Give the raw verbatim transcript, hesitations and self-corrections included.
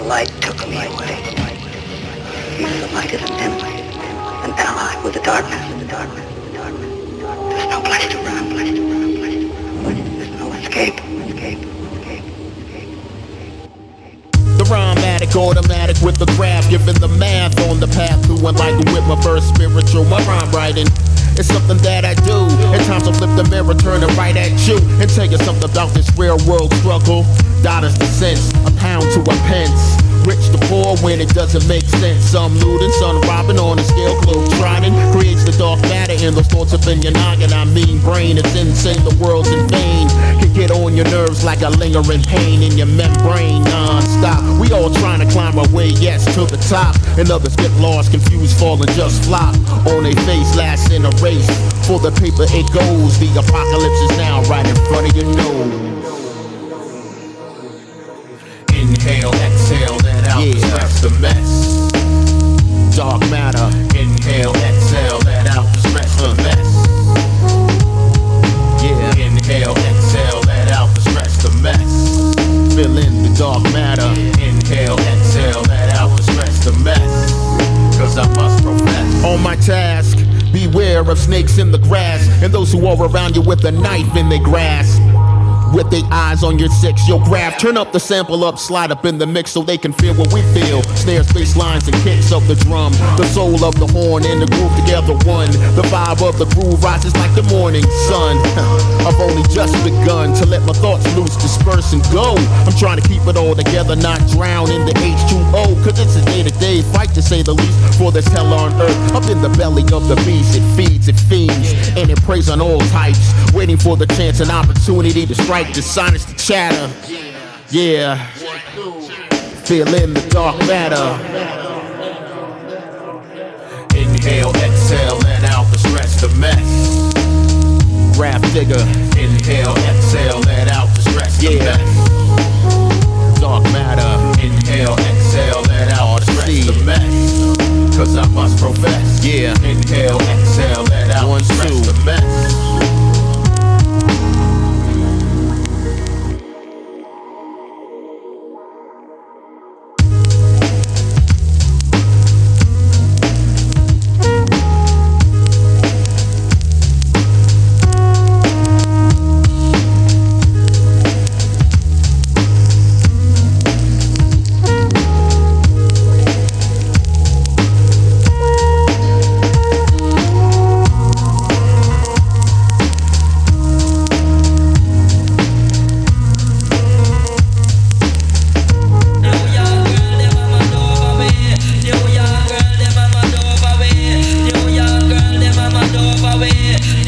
light took me away. He's the light of an enemy, an ally with the darkness. There's no place to run, place to run, place to run. There's no escape, escape, escape, escape. The rhyme addict, automatic with the graph, giving the math on the path to enlighten with my verse spiritual. My rhyme writing, it's something that I do. At times I flip the mirror, turn it right at you, and tell you something about this real world struggle. Dollars to cents, a pound to a pence. Rich to poor when it doesn't make sense. Some looting, some robbing on a scale globe trotting. Creates the dark matter in those thoughts up in your noggin. I mean brain, it's insane, the world's in vain. Can get on your nerves like a lingering pain in your membrane non-stop. We all trying to climb our way, yes, to the top. And others get lost, confused, fall and just flop. On their face, last in a race. For the paper it goes, the apocalypse is now right in front of your nose. Inhale, exhale, let out, yeah. Stress the mess. Dark matter. Inhale, exhale, let out, stress the mess. Yeah. Inhale, exhale, let out, stress the mess. Fill in the dark matter. Inhale, exhale, let out, stress the mess. Cause I must profess. On my task, beware of snakes in the grass, and those who are around you with a knife in their grasp. With their eyes on your six, you'll grab. Turn up the sample up, slide up in the mix so they can feel what we feel. Snares, bass lines, and kicks of the drum. The soul of the horn and the groove together one. The vibe of the groove rises like the morning sun. I've only just begun to let my thoughts loose, disperse and go. I'm trying to keep it all together, not drown in the H two O. Cause it's a day-to-day fight to say the least. For this hell on earth, up in the belly of the beast. It feeds, it fiends, and it preys on all types. Waiting for the chance and opportunity to strike. The silence, the chatter, yeah. Feel in the dark matter. Inhale, exhale, let out the stress, the mess. Grab digger. Inhale, exhale, let out the stress, the yeah. mess. Dark matter. Inhale, exhale, let out the stress, the mess. Cause I must profess. Yeah. Inhale, exhale, let out the stress, the mess.